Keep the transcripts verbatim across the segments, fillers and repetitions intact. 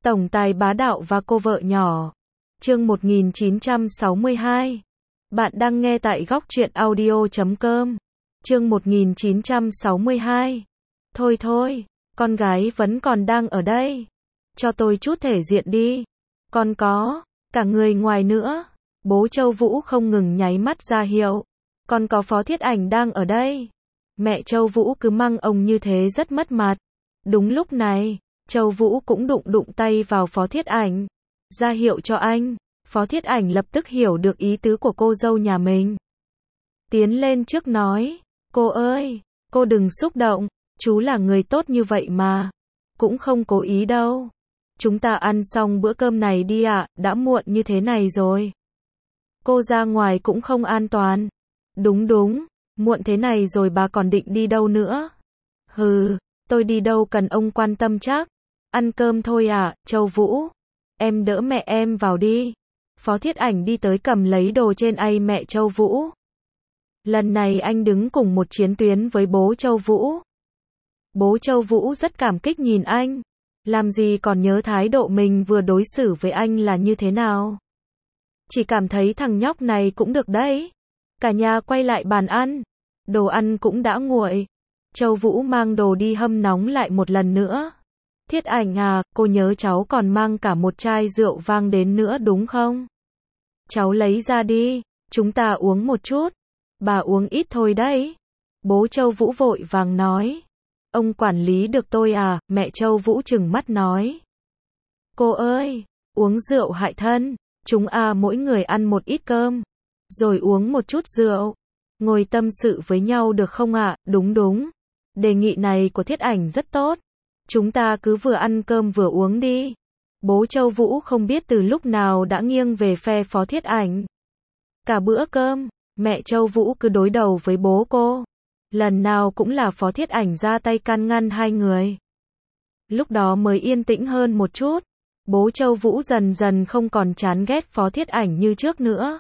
Tổng tài bá đạo và cô vợ nhỏ. Chương một nghìn chín trăm sáu mươi hai. Bạn đang nghe tại góc truyện audio chấm com. Chương một nghìn chín trăm sáu mươi hai. Thôi thôi, con gái vẫn còn đang ở đây. Cho tôi chút thể diện đi. Còn có, cả người ngoài nữa. Bố Châu Vũ không ngừng nháy mắt ra hiệu. Còn có Phó Thiết Ảnh đang ở đây. Mẹ Châu Vũ cứ măng ông như thế rất mất mặt. Đúng lúc này, Châu Vũ cũng đụng đụng tay vào Phó Thiết Ảnh. Ra hiệu cho anh. Phó Thiết Ảnh lập tức hiểu được ý tứ của cô dâu nhà mình. Tiến lên trước nói, cô ơi, cô đừng xúc động, chú là người tốt như vậy mà. Cũng không cố ý đâu. Chúng ta ăn xong bữa cơm này đi ạ, đã muộn như thế này rồi. Cô ra ngoài cũng không an toàn. Đúng đúng, muộn thế này rồi bà còn định đi đâu nữa? Hừ, tôi đi đâu cần ông quan tâm chắc. Ăn cơm thôi à, Châu Vũ. Em đỡ mẹ em vào đi. Phó Thiết Ảnh đi tới cầm lấy đồ trên tay mẹ Châu Vũ. Lần này anh đứng cùng một chiến tuyến với bố Châu Vũ. Bố Châu Vũ rất cảm kích nhìn anh. Làm gì còn nhớ thái độ mình vừa đối xử với anh là như thế nào. Chỉ cảm thấy thằng nhóc này cũng được đấy. Cả nhà quay lại bàn ăn. Đồ ăn cũng đã nguội. Châu Vũ mang đồ đi hâm nóng lại một lần nữa. Thiết Ảnh à, cô nhớ cháu còn mang cả một chai rượu vang đến nữa đúng không? Cháu lấy ra đi, chúng ta uống một chút. Bà uống ít thôi đấy. Bố Châu Vũ vội vàng nói. Ông quản lý được tôi à, mẹ Châu Vũ trừng mắt nói. Cô ơi, uống rượu hại thân, chúng à mỗi người ăn một ít cơm, rồi uống một chút rượu. Ngồi tâm sự với nhau được không ạ? À? Đúng đúng. Đề nghị này của Thiết Ảnh rất tốt. Chúng ta cứ vừa ăn cơm vừa uống đi. Bố Châu Vũ không biết từ lúc nào đã nghiêng về phe Phó Thiết Ảnh. Cả bữa cơm, mẹ Châu Vũ cứ đối đầu với bố cô. Lần nào cũng là Phó Thiết Ảnh ra tay can ngăn hai người. Lúc đó mới yên tĩnh hơn một chút. Bố Châu Vũ dần dần không còn chán ghét Phó Thiết Ảnh như trước nữa.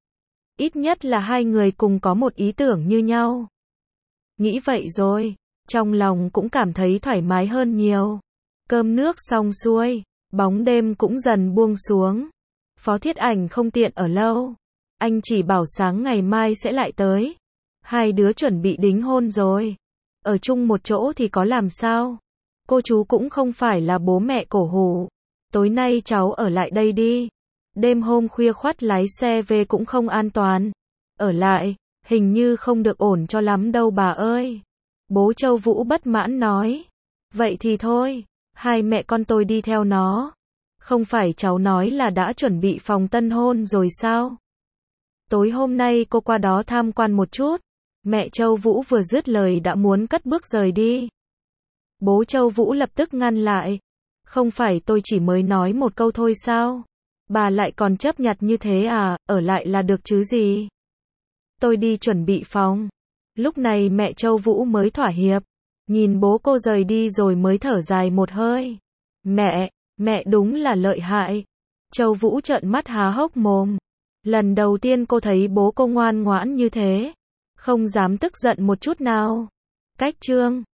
Ít nhất là hai người cùng có một ý tưởng như nhau. Nghĩ vậy rồi, trong lòng cũng cảm thấy thoải mái hơn nhiều. Cơm nước xong xuôi, bóng đêm cũng dần buông xuống. Phó Thiết Ảnh không tiện ở lâu. Anh chỉ bảo sáng ngày mai sẽ lại tới. Hai đứa chuẩn bị đính hôn rồi. Ở chung một chỗ thì có làm sao? Cô chú cũng không phải là bố mẹ cổ hủ. Tối nay cháu ở lại đây đi. Đêm hôm khuya khoắt lái xe về cũng không an toàn. Ở lại, hình như không được ổn cho lắm đâu bà ơi. Bố Châu Vũ bất mãn nói. Vậy thì thôi, hai mẹ con tôi đi theo nó. Không phải cháu nói là đã chuẩn bị phòng tân hôn rồi sao? Tối hôm nay cô qua đó tham quan một chút. Mẹ Châu Vũ vừa dứt lời đã muốn cất bước rời đi. Bố Châu Vũ lập tức ngăn lại. Không phải tôi chỉ mới nói một câu thôi sao? Bà lại còn chấp nhặt như thế à, ở lại là được chứ gì? Tôi đi chuẩn bị phòng. Lúc này mẹ Châu Vũ mới thỏa hiệp. Nhìn bố cô rời đi rồi mới thở dài một hơi. Mẹ, mẹ đúng là lợi hại. Châu Vũ trợn mắt há hốc mồm. Lần đầu tiên cô thấy bố cô ngoan ngoãn như thế. Không dám tức giận một chút nào. Cách chương